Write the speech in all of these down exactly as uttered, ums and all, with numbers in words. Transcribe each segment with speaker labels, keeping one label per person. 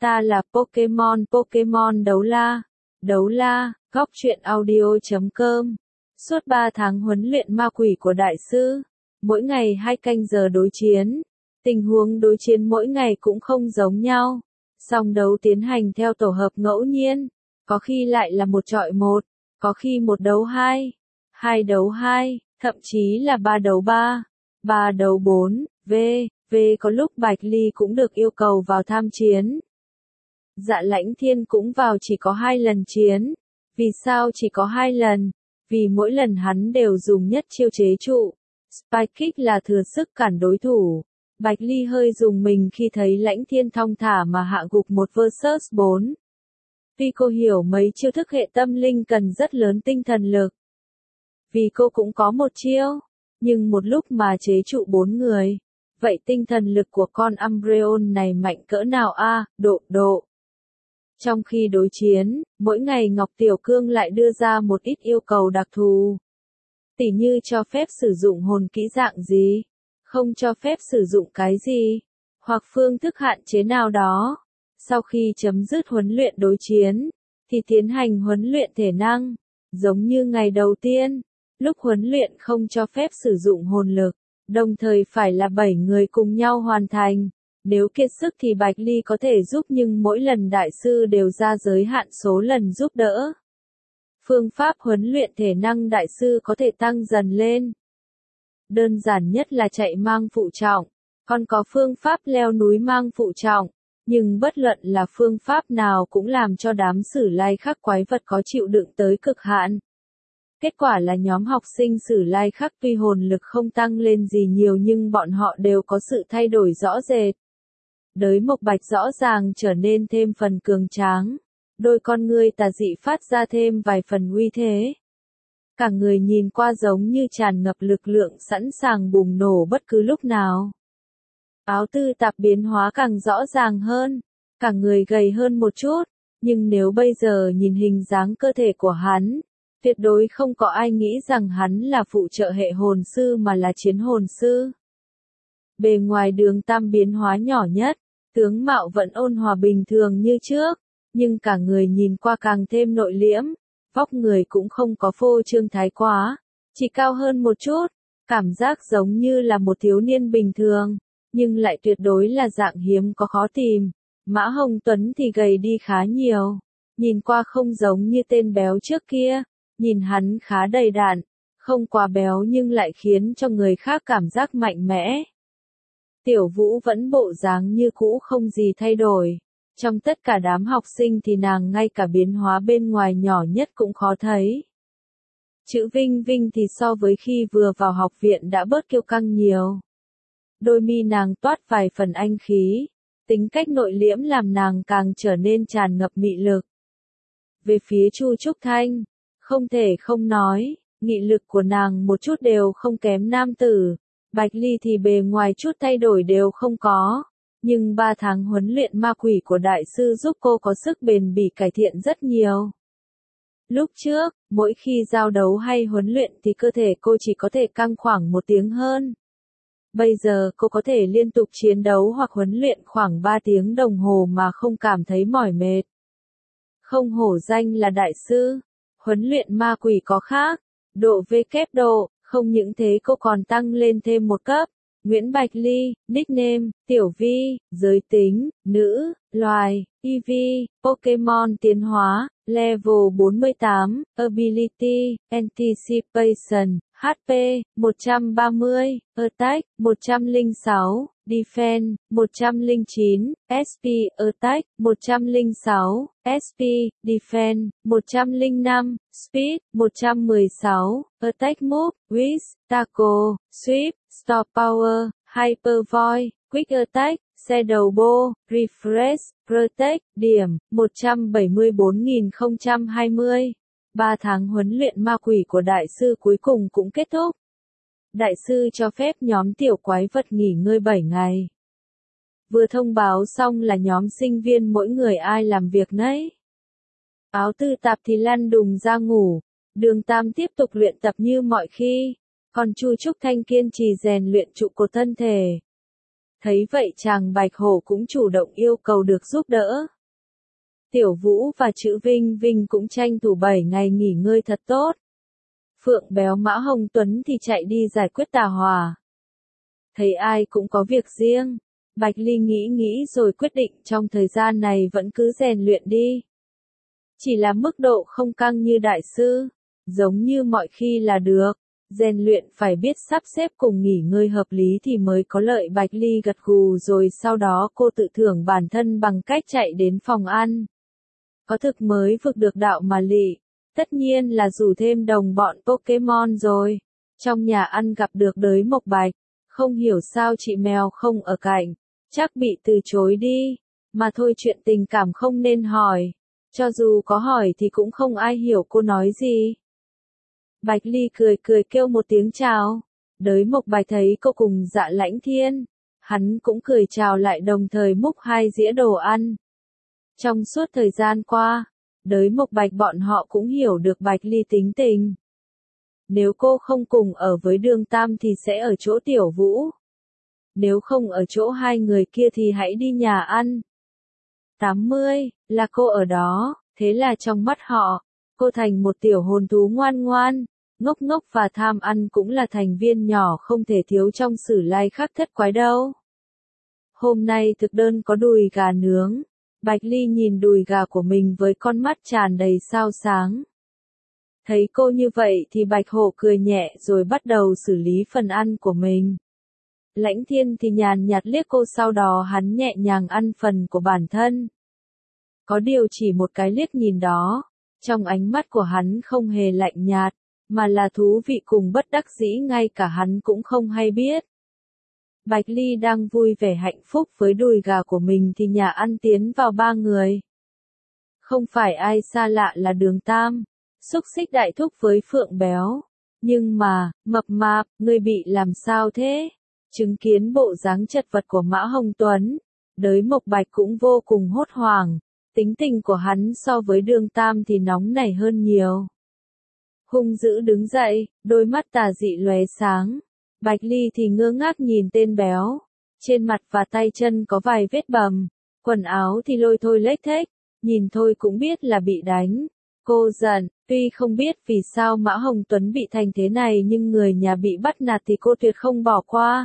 Speaker 1: Ta là Pokemon Pokemon Đấu La. Đấu La, góc truyện audio chấm com. Suốt ba tháng huấn luyện ma quỷ của đại sư. Mỗi ngày hai canh giờ đối chiến. Tình huống đối chiến mỗi ngày cũng không giống nhau. Song đấu tiến hành theo tổ hợp ngẫu nhiên. Có khi lại là một chọi một. Có khi một đấu hai. Hai đấu hai. Thậm chí là ba đấu ba. Ba đấu bốn. V. V có lúc Bạch Ly cũng được yêu cầu vào tham chiến. Dạ Lãnh Thiên cũng vào chỉ có hai lần chiến. Vì sao chỉ có hai lần? Vì mỗi lần hắn đều dùng nhất chiêu chế trụ. Spike Kick là thừa sức cản đối thủ. Bạch Ly hơi dùng mình khi thấy Lãnh Thiên thong thả mà hạ gục một versus bốn. Vì cô hiểu mấy chiêu thức hệ tâm linh cần rất lớn tinh thần lực. Vì cô cũng có một chiêu. Nhưng một lúc mà chế trụ bốn người. Vậy tinh thần lực của con Umbreon này mạnh cỡ nào a? À, độ độ. Trong khi đối chiến, mỗi ngày Ngọc Tiểu Cương lại đưa ra một ít yêu cầu đặc thù. Tỉ như cho phép sử dụng hồn kỹ dạng gì, không cho phép sử dụng cái gì, hoặc phương thức hạn chế nào đó. Sau khi chấm dứt huấn luyện đối chiến, thì tiến hành huấn luyện thể năng, giống như ngày đầu tiên, lúc huấn luyện không cho phép sử dụng hồn lực, đồng thời phải là bảy người cùng nhau hoàn thành. Nếu kiệt sức thì Bạch Ly có thể giúp nhưng mỗi lần đại sư đều ra giới hạn số lần giúp đỡ. Phương pháp huấn luyện thể năng đại sư có thể tăng dần lên. Đơn giản nhất là chạy mang phụ trọng, còn có phương pháp leo núi mang phụ trọng, nhưng bất luận là phương pháp nào cũng làm cho đám Sử Lai Khắc quái vật có chịu đựng tới cực hạn. Kết quả là nhóm học sinh Sử Lai Khắc tuy hồn lực không tăng lên gì nhiều nhưng bọn họ đều có sự thay đổi rõ rệt. Đới Mộc Bạch rõ ràng trở nên thêm phần cường tráng, đôi con ngươi tà dị phát ra thêm vài phần uy thế. Cả người nhìn qua giống như tràn ngập lực lượng sẵn sàng bùng nổ bất cứ lúc nào. Áo tư tạp biến hóa càng rõ ràng hơn, cả người gầy hơn một chút, nhưng nếu bây giờ nhìn hình dáng cơ thể của hắn, tuyệt đối không có ai nghĩ rằng hắn là phụ trợ hệ hồn sư mà là chiến hồn sư. Bề ngoài Đường Tam biến hóa nhỏ nhất, tướng mạo vẫn ôn hòa bình thường như trước, nhưng cả người nhìn qua càng thêm nội liễm, vóc người cũng không có phô trương thái quá, chỉ cao hơn một chút, cảm giác giống như là một thiếu niên bình thường, nhưng lại tuyệt đối là dạng hiếm có khó tìm. Mã Hồng Tuấn thì gầy đi khá nhiều, nhìn qua không giống như tên béo trước kia, nhìn hắn khá đầy đặn, không quá béo nhưng lại khiến cho người khác cảm giác mạnh mẽ. Tiểu Vũ vẫn bộ dáng như cũ không gì thay đổi. Trong tất cả đám học sinh thì nàng ngay cả biến hóa bên ngoài nhỏ nhất cũng khó thấy. Chữ Vinh Vinh thì so với khi vừa vào học viện đã bớt kiêu căng nhiều. Đôi mi nàng toát vài phần anh khí, tính cách nội liễm làm nàng càng trở nên tràn ngập mị lực. Về phía Chu Trúc Thanh, không thể không nói, nghị lực của nàng một chút đều không kém nam tử. Bạch Ly thì bề ngoài chút thay đổi đều không có, nhưng ba tháng huấn luyện ma quỷ của đại sư giúp cô có sức bền bỉ cải thiện rất nhiều. Lúc trước, mỗi khi giao đấu hay huấn luyện thì cơ thể cô chỉ có thể căng khoảng một tiếng hơn. Bây giờ cô có thể liên tục chiến đấu hoặc huấn luyện khoảng ba tiếng đồng hồ mà không cảm thấy mỏi mệt. Không hổ danh là đại sư, huấn luyện ma quỷ có khác, độ V kép độ. Không những thế cô còn tăng lên thêm một cấp. Nguyễn Bạch Ly, nickname, Tiểu Vi, giới tính, nữ, loài, e vê, Pokemon tiến hóa, level bốn mươi tám, ability, anticipation, hát pê, một trăm ba mươi, attack, một trăm lẻ sáu, defense, một trăm lẻ chín, ét pê, attack, một trăm lẻ sáu, ét pê, defense, một trăm lẻ năm, speed, một trăm mười sáu, attack move, whiz, tackle, sweep, store power, hyper void, quick attack, shadow ball, refresh, protect, điểm, một trăm bảy mươi bốn nghìn không trăm hai mươi. Ba tháng huấn luyện ma quỷ của đại sư cuối cùng cũng kết thúc. Đại sư cho phép nhóm tiểu quái vật nghỉ ngơi bảy ngày. Vừa thông báo xong là nhóm sinh viên mỗi người ai làm việc nấy. Áo tư tạp thì lăn đùng ra ngủ, Đường Tam tiếp tục luyện tập như mọi khi, còn Chu Trúc Thanh kiên trì rèn luyện trụ cột thân thể. Thấy vậy chàng Bạch Hổ cũng chủ động yêu cầu được giúp đỡ. Tiểu Vũ và Chữ Vinh Vinh cũng tranh thủ bảy ngày nghỉ ngơi thật tốt. Phượng Béo Mã Hồng Tuấn thì chạy đi giải quyết tà hỏa. Thấy ai cũng có việc riêng, Bạch Ly nghĩ nghĩ rồi quyết định trong thời gian này vẫn cứ rèn luyện đi. Chỉ là mức độ không căng như đại sư, giống như mọi khi là được, rèn luyện phải biết sắp xếp cùng nghỉ ngơi hợp lý thì mới có lợi. Bạch Ly gật gù rồi sau đó cô tự thưởng bản thân bằng cách chạy đến phòng ăn. Có thực mới vực được đạo mà lị, tất nhiên là rủ thêm đồng bọn Pokemon rồi. Trong nhà ăn gặp được Đới Mộc Bạch, không hiểu sao chị mèo không ở cạnh, chắc bị từ chối đi, mà thôi chuyện tình cảm không nên hỏi, cho dù có hỏi thì cũng không ai hiểu cô nói gì. Bạch Ly cười cười kêu một tiếng chào, Đới Mộc Bạch thấy cô cùng Dạ Lãnh Thiên, hắn cũng cười chào lại đồng thời múc hai dĩa đồ ăn. Trong suốt thời gian qua, Đới Mộc Bạch bọn họ cũng hiểu được Bạch Ly tính tình. Nếu cô không cùng ở với Đường Tam thì sẽ ở chỗ Tiểu Vũ. Nếu không ở chỗ hai người kia thì hãy đi nhà ăn. tám mươi, là cô ở đó, thế là trong mắt họ, cô thành một tiểu hồn thú ngoan ngoan, ngốc ngốc và tham ăn cũng là thành viên nhỏ không thể thiếu trong Sử Lai Khắc Thất Quái đâu. Hôm nay thực đơn có đùi gà nướng. Bạch Ly nhìn đùi gà của mình với con mắt tràn đầy sao sáng. Thấy cô như vậy thì Bạch Hổ cười nhẹ rồi bắt đầu xử lý phần ăn của mình. Lãnh Thiên thì nhàn nhạt liếc cô, sau đó hắn nhẹ nhàng ăn phần của bản thân. Có điều chỉ một cái liếc nhìn đó, trong ánh mắt của hắn không hề lạnh nhạt, mà là thú vị cùng bất đắc dĩ, ngay cả hắn cũng không hay biết. Bạch Ly đang vui vẻ hạnh phúc với đùi gà của mình thì nhà ăn tiến vào ba người. Không phải ai xa lạ là Đường Tam, xúc xích đại thúc với Phượng Béo. Nhưng mà, mập mạp, ngươi bị làm sao thế? Chứng kiến bộ dáng chật vật của Mã Hồng Tuấn, Đới Mộc Bạch cũng vô cùng hốt hoảng. Tính tình của hắn so với Đường Tam thì nóng nảy hơn nhiều. Hung dữ đứng dậy, đôi mắt tà dị lóe sáng. Bạch Ly thì ngơ ngác nhìn tên béo. Trên mặt và tay chân có vài vết bầm. Quần áo thì lôi thôi lếch thếch. Nhìn thôi cũng biết là bị đánh. Cô giận, tuy không biết vì sao Mã Hồng Tuấn bị thành thế này nhưng người nhà bị bắt nạt thì cô tuyệt không bỏ qua.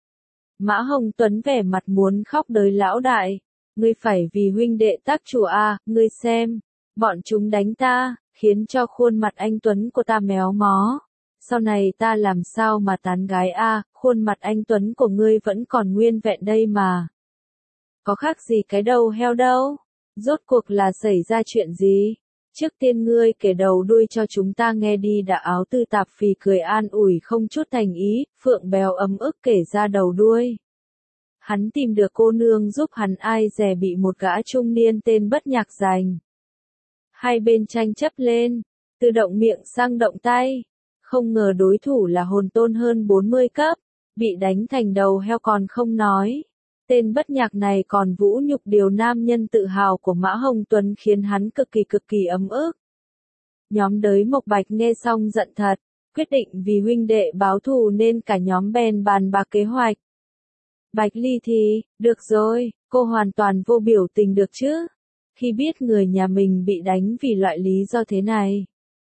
Speaker 1: Mã Hồng Tuấn vẻ mặt muốn khóc. Đới lão đại, ngươi phải vì huynh đệ tác chủ à, ngươi xem, bọn chúng đánh ta, khiến cho khuôn mặt anh Tuấn của ta méo mó. Sau này ta làm sao mà tán gái a, à, khuôn mặt anh Tuấn của ngươi vẫn còn nguyên vẹn đây mà. Có khác gì cái đầu heo đâu, rốt cuộc là xảy ra chuyện gì? Trước tiên ngươi kể đầu đuôi cho chúng ta nghe đi. Đã Áo Tư Tạp phì cười an ủi không chút thành ý. Phượng Béo ấm ức kể ra đầu đuôi. Hắn tìm được cô nương giúp hắn, ai dè bị một gã trung niên tên Bất Nhạc giành. Hai bên tranh chấp lên, từ động miệng sang động tay. Không ngờ đối thủ là hồn tôn hơn bốn mươi cấp, bị đánh thành đầu heo còn không nói. Tên Bất Nhạc này còn vũ nhục điều nam nhân tự hào của Mã Hồng Tuấn, khiến hắn cực kỳ cực kỳ ấm ức. Nhóm Đới Mộc Bạch nghe xong giận thật, quyết định vì huynh đệ báo thù nên cả nhóm bèn bàn bạc kế hoạch. Bạch Ly thì, được rồi, cô hoàn toàn vô biểu tình được chứ, khi biết người nhà mình bị đánh vì loại lý do thế này.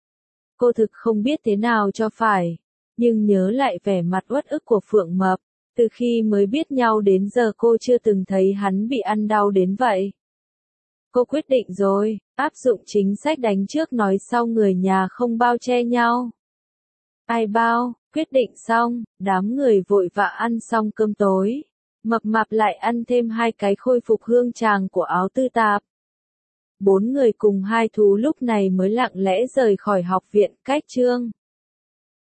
Speaker 1: Cô thực không biết thế nào cho phải, nhưng nhớ lại vẻ mặt uất ức của Phượng Mập, từ khi mới biết nhau đến giờ cô chưa từng thấy hắn bị ăn đau đến vậy. Cô quyết định rồi, áp dụng chính sách đánh trước nói sau, người nhà không bao che nhau. Ai bao, quyết định xong, đám người vội vã ăn xong cơm tối. Mập Mạp lại ăn thêm hai cái khôi phục hương tràng của Áo Tư Tạp. Bốn người cùng hai thú lúc này mới lặng lẽ rời khỏi học viện cách chương.